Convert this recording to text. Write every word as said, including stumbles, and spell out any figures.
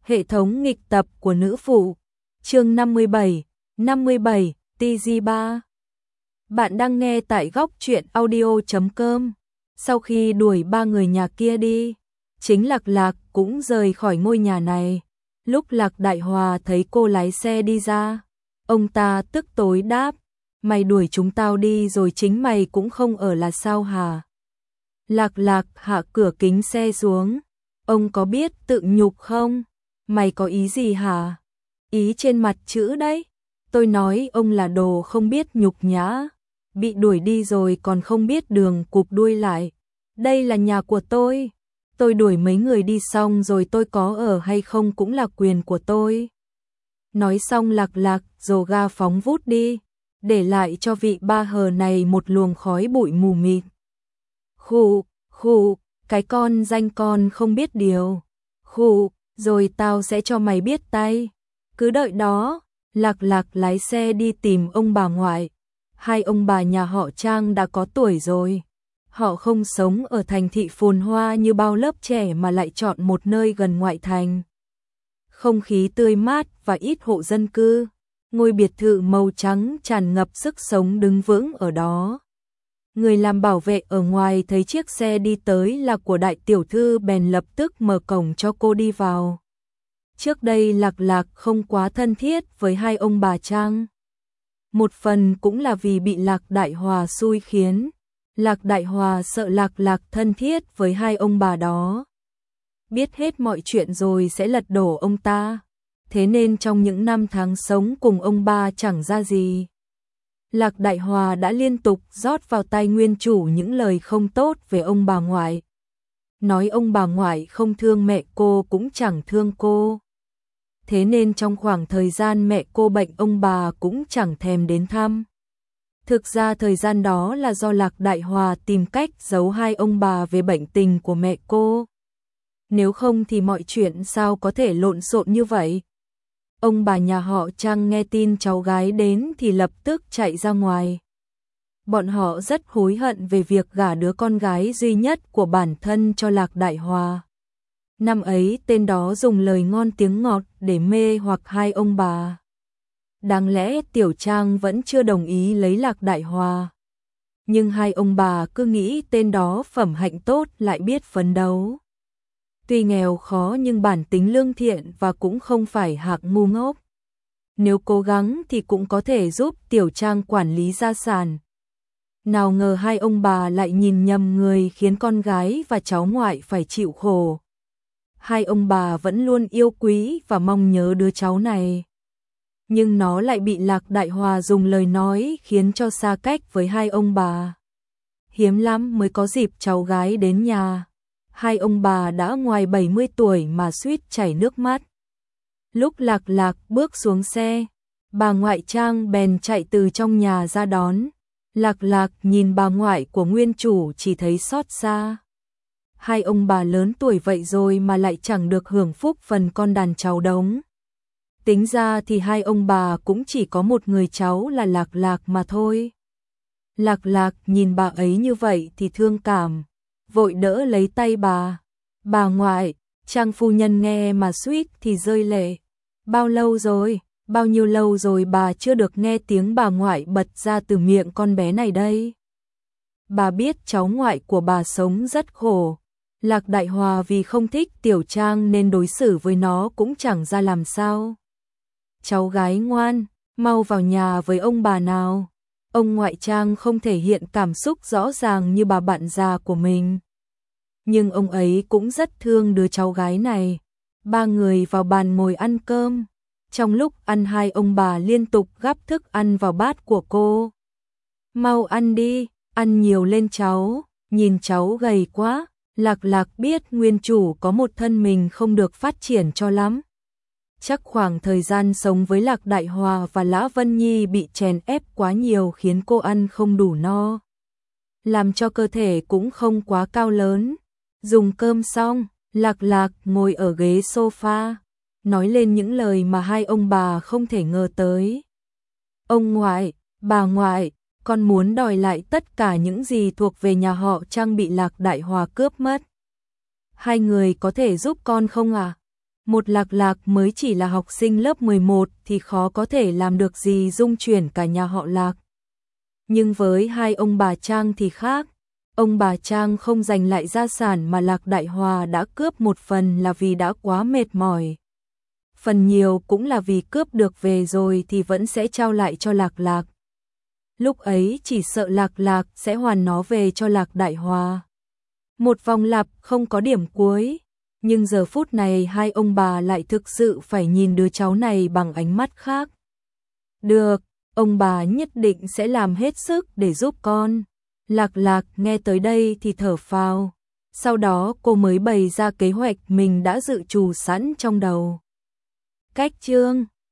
Hệ thống nghịch tập của nữ phụ. Chương năm mươi bảy, năm mươi bảy, tê giê ba. Bạn đang nghe tại góc truyện audio chấm com. Sau khi đuổi ba người nhà kia đi, chính Lạc Lạc cũng rời khỏi ngôi nhà này. Lúc Lạc Đại Hòa thấy cô lái xe đi ra, ông ta tức tối đáp: "Mày đuổi chúng tao đi rồi chính mày cũng không ở là sao hả?" Lạc Lạc hạ cửa kính xe xuống. "Ông có biết tự nhục không? Mày có ý gì hả?" "Ý trên mặt chữ đấy. Tôi nói ông là đồ không biết nhục nhã. Bị đuổi đi rồi còn không biết đường cụp đuôi lại. Đây là nhà của tôi. Tôi đuổi mấy người đi xong rồi tôi có ở hay không cũng là quyền của tôi." Nói xong Lạc Lạc dồ ga phóng vút đi, để lại cho vị ba hờ này một luồng khói bụi mù mịt. "Khụ, khụ, cái con danh con không biết điều. Khụ, rồi tao sẽ cho mày biết tay. Cứ đợi đó." Lạc Lạc lái xe đi tìm ông bà ngoại. Hai ông bà nhà họ Trang đã có tuổi rồi. Họ không sống ở thành thị phồn hoa như bao lớp trẻ mà lại chọn một nơi gần ngoại thành. Không khí tươi mát và ít hộ dân cư. Ngôi biệt thự màu trắng tràn ngập sức sống đứng vững ở đó. Người làm bảo vệ ở ngoài thấy chiếc xe đi tới là của đại tiểu thư bèn lập tức mở cổng cho cô đi vào. Trước đây Lạc Lạc không quá thân thiết với hai ông bà Trang. Một phần cũng là vì bị Lạc Đại Hòa xui khiến. Lạc Đại Hòa sợ Lạc Lạc thân thiết với hai ông bà đó, biết hết mọi chuyện rồi sẽ lật đổ ông ta. Thế nên trong những năm tháng sống cùng ông ba chẳng ra gì, Lạc Đại Hòa đã liên tục rót vào tai nguyên chủ những lời không tốt về ông bà ngoại. Nói ông bà ngoại không thương mẹ cô cũng chẳng thương cô. Thế nên trong khoảng thời gian mẹ cô bệnh ông bà cũng chẳng thèm đến thăm. Thực ra thời gian đó là do Lạc Đại Hòa tìm cách giấu hai ông bà về bệnh tình của mẹ cô. Nếu không thì mọi chuyện sao có thể lộn xộn như vậy. Ông bà nhà họ Trang nghe tin cháu gái đến thì lập tức chạy ra ngoài. Bọn họ rất hối hận về việc gả đứa con gái duy nhất của bản thân cho Lạc Đại Hòa. Năm ấy tên đó dùng lời ngon tiếng ngọt để mê hoặc hai ông bà. Đáng lẽ Tiểu Trang vẫn chưa đồng ý lấy Lạc Đại Hòa. Nhưng hai ông bà cứ nghĩ tên đó phẩm hạnh tốt lại biết phấn đấu. Tuy nghèo khó nhưng bản tính lương thiện và cũng không phải hạng ngu ngốc. Nếu cố gắng thì cũng có thể giúp Tiểu Trang quản lý gia sản. Nào ngờ hai ông bà lại nhìn nhầm người khiến con gái và cháu ngoại phải chịu khổ. Hai ông bà vẫn luôn yêu quý và mong nhớ đứa cháu này. Nhưng nó lại bị Lạc Đại Hòa dùng lời nói khiến cho xa cách với hai ông bà. Hiếm lắm mới có dịp cháu gái đến nhà. Hai ông bà đã ngoài bảy mươi tuổi mà suýt chảy nước mắt. Lúc Lạc Lạc bước xuống xe, bà ngoại Trang bèn chạy từ trong nhà ra đón. Lạc Lạc nhìn bà ngoại của nguyên chủ chỉ thấy xót xa. Hai ông bà lớn tuổi vậy rồi mà lại chẳng được hưởng phúc phần con đàn cháu đống. Tính ra thì hai ông bà cũng chỉ có một người cháu là Lạc Lạc mà thôi. Lạc Lạc nhìn bà ấy như vậy thì thương cảm, vội đỡ lấy tay bà. "Bà ngoại." Trang phu nhân nghe mà suýt thì rơi lệ. "Bao lâu rồi, bao nhiêu lâu rồi bà chưa được nghe tiếng bà ngoại bật ra từ miệng con bé này đây." Bà biết cháu ngoại của bà sống rất khổ. Lạc Đại Hòa vì không thích Tiểu Trang nên đối xử với nó cũng chẳng ra làm sao. "Cháu gái ngoan, mau vào nhà với ông bà nào." Ông ngoại Trang không thể hiện cảm xúc rõ ràng như bà bạn già của mình. Nhưng ông ấy cũng rất thương đứa cháu gái này. Ba người vào bàn ngồi ăn cơm. Trong lúc ăn hai ông bà liên tục gắp thức ăn vào bát của cô. "Mau ăn đi, ăn nhiều lên cháu, nhìn cháu gầy quá." Lạc Lạc biết nguyên chủ có một thân mình không được phát triển cho lắm. Chắc khoảng thời gian sống với Lạc Đại Hòa và Lã Vân Nhi bị chèn ép quá nhiều khiến cô ăn không đủ no, làm cho cơ thể cũng không quá cao lớn. Dùng cơm xong, Lạc Lạc ngồi ở ghế sofa, nói lên những lời mà hai ông bà không thể ngờ tới. "Ông ngoại, bà ngoại, con muốn đòi lại tất cả những gì thuộc về nhà họ Trang bị Lạc Đại Hòa cướp mất. Hai người có thể giúp con không à?" Một Lạc Lạc mới chỉ là học sinh lớp mười một thì khó có thể làm được gì dung chuyển cả nhà họ Lạc. Nhưng với hai ông bà Trang thì khác. Ông bà Trang không giành lại gia sản mà Lạc Đại Hòa đã cướp, một phần là vì đã quá mệt mỏi. Phần nhiều cũng là vì cướp được về rồi thì vẫn sẽ trao lại cho Lạc Lạc. Lúc ấy chỉ sợ Lạc Lạc sẽ hoàn nó về cho Lạc Đại Hòa. Một vòng lặp không có điểm cuối. Nhưng giờ phút này hai ông bà lại thực sự phải nhìn đứa cháu này bằng ánh mắt khác. Được, ông bà nhất định sẽ làm hết sức để giúp con. Lạc Lạc nghe tới đây thì thở phào. Sau đó cô mới bày ra kế hoạch mình đã dự trù sẵn trong đầu. Cách chương